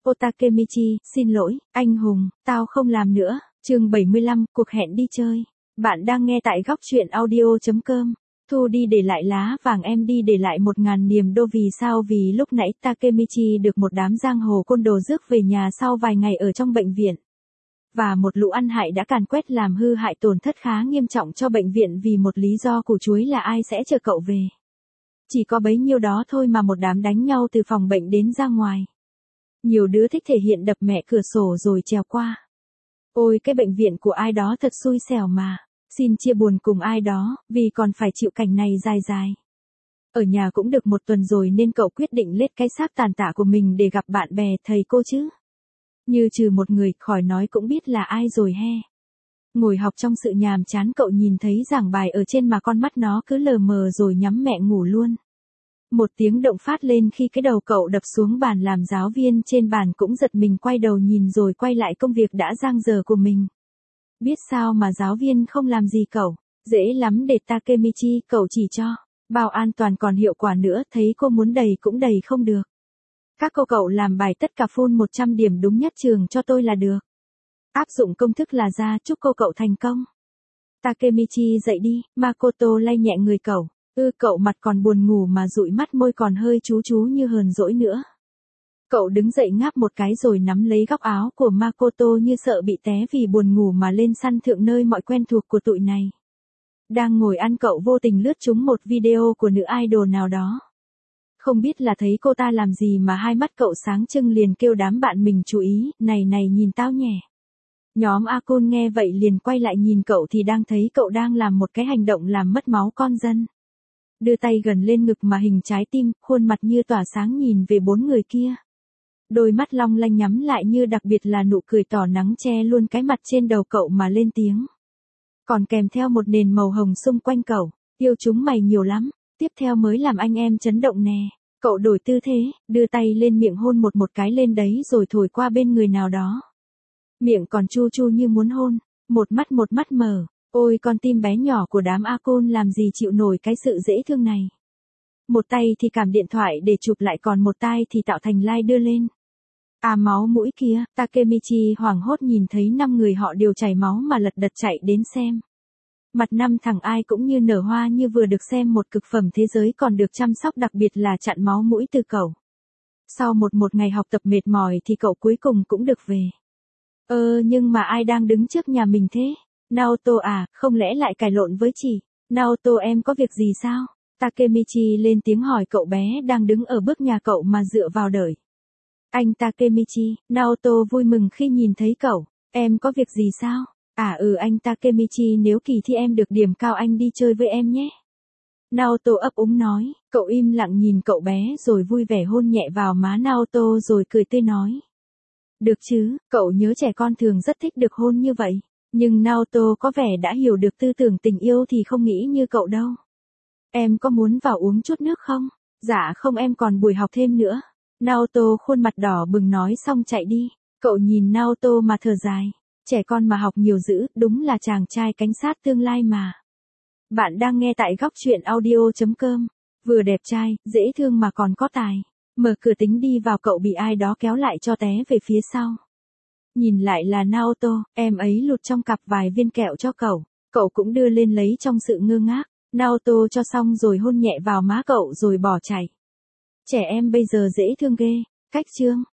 Ô Takemichi, xin lỗi, anh hùng, tao không làm nữa. Chương 75, cuộc hẹn đi chơi. Bạn đang nghe tại góc truyện audio.com. Thu đi để lại lá vàng, em đi để lại 1.000 niềm đô. Vì sao? Vì lúc nãy Takemichi được một đám giang hồ côn đồ rước về nhà sau vài ngày ở trong bệnh viện. Và một lũ ăn hại đã càn quét làm hư hại tổn thất khá nghiêm trọng cho bệnh viện vì một lý do củ chuối là ai sẽ chờ cậu về. Chỉ có bấy nhiêu đó thôi mà một đám đánh nhau từ phòng bệnh đến ra ngoài. Nhiều đứa thích thể hiện đập mẹ cửa sổ rồi trèo qua. Ôi cái bệnh viện của ai đó thật xui xẻo mà. Xin chia buồn cùng ai đó, vì còn phải chịu cảnh này dài dài. Ở nhà cũng được một tuần rồi nên cậu quyết định lết cái xác tàn tạ của mình để gặp bạn bè thầy cô chứ. Như trừ một người khỏi nói cũng biết là ai rồi he. Ngồi học trong sự nhàm chán cậu nhìn thấy giảng bài ở trên mà con mắt nó cứ lờ mờ rồi nhắm mẹ ngủ luôn. Một tiếng động phát lên khi cái đầu cậu đập xuống bàn làm giáo viên trên bàn cũng giật mình quay đầu nhìn rồi quay lại công việc đã giang dở của mình. Biết sao mà giáo viên không làm gì cậu, dễ lắm để Takemichi cậu chỉ cho. Bao an toàn còn hiệu quả nữa, thấy cô muốn đầy cũng đầy không được. Các cô cậu làm bài tất cả full 100 điểm đúng nhất trường cho tôi là được. Áp dụng công thức là ra, chúc cô cậu thành công. Takemichi dậy đi, Makoto lay nhẹ người cậu. Cậu mặt còn buồn ngủ mà dụi mắt môi còn hơi chú chú như hờn dỗi nữa. Cậu đứng dậy ngáp một cái rồi nắm lấy góc áo của Makoto như sợ bị té vì buồn ngủ mà lên săn thượng nơi mọi quen thuộc của tụi này. Đang ngồi ăn cậu vô tình lướt trúng một video của nữ idol nào đó. Không biết là thấy cô ta làm gì mà hai mắt cậu sáng trưng liền kêu đám bạn mình chú ý, này nhìn tao nhè. Nhóm Akun nghe vậy liền quay lại nhìn cậu thì đang thấy cậu đang làm một cái hành động làm mất máu con dân. Đưa tay gần lên ngực mà hình trái tim, khuôn mặt như tỏa sáng nhìn về bốn người kia. Đôi mắt long lanh nhắm lại như đặc biệt là nụ cười tỏ nắng che luôn cái mặt trên đầu cậu mà lên tiếng. Còn kèm theo một nền màu hồng xung quanh cậu, yêu chúng mày nhiều lắm, tiếp theo mới làm anh em chấn động nè. Cậu đổi tư thế, đưa tay lên miệng hôn một cái lên đấy rồi thổi qua bên người nào đó. Miệng còn chu chu như muốn hôn, một mắt mở. Ôi con tim bé nhỏ của đám Akun làm gì chịu nổi cái sự dễ thương này. Một tay thì cảm điện thoại để chụp lại còn một tay thì tạo thành like đưa lên. À máu mũi kia, Takemichi hoảng hốt nhìn thấy 5 người họ đều chảy máu mà lật đật chạy đến xem. Mặt 5 thằng ai cũng như nở hoa như vừa được xem một cực phẩm thế giới còn được chăm sóc đặc biệt là chặn máu mũi từ cậu. Sau một ngày học tập mệt mỏi thì cậu cuối cùng cũng được về. Nhưng mà ai đang đứng trước nhà mình thế? Naoto à, không lẽ lại cãi lộn với chị? Naoto em có việc gì sao? Takemichi lên tiếng hỏi cậu bé đang đứng ở bước nhà cậu mà dựa vào đợi. Anh Takemichi, Naoto vui mừng khi nhìn thấy cậu. Em có việc gì sao? Anh Takemichi, nếu kỳ thi em được điểm cao anh đi chơi với em nhé. Naoto ấp úng nói, cậu im lặng nhìn cậu bé rồi vui vẻ hôn nhẹ vào má Naoto rồi cười tươi nói. Được chứ, cậu nhớ trẻ con thường rất thích được hôn như vậy. Nhưng Naoto có vẻ đã hiểu được tư tưởng tình yêu thì không nghĩ như cậu đâu. Em có muốn vào uống chút nước không? Dạ không, em còn buổi học thêm nữa. Naoto khuôn mặt đỏ bừng nói xong chạy đi. Cậu nhìn Naoto mà thở dài. Trẻ con mà học nhiều dữ, đúng là chàng trai cảnh sát tương lai mà. Bạn đang nghe tại góc truyện audio.com. Vừa đẹp trai, dễ thương mà còn có tài. Mở cửa tính đi vào cậu bị ai đó kéo lại cho té về phía sau. Nhìn lại là Naoto, em ấy lụt trong cặp vài viên kẹo cho cậu. Cậu cũng đưa lên lấy trong sự ngơ ngác. Naoto cho xong rồi hôn nhẹ vào má cậu rồi bỏ chạy. Trẻ em bây giờ dễ thương ghê. Cách chương.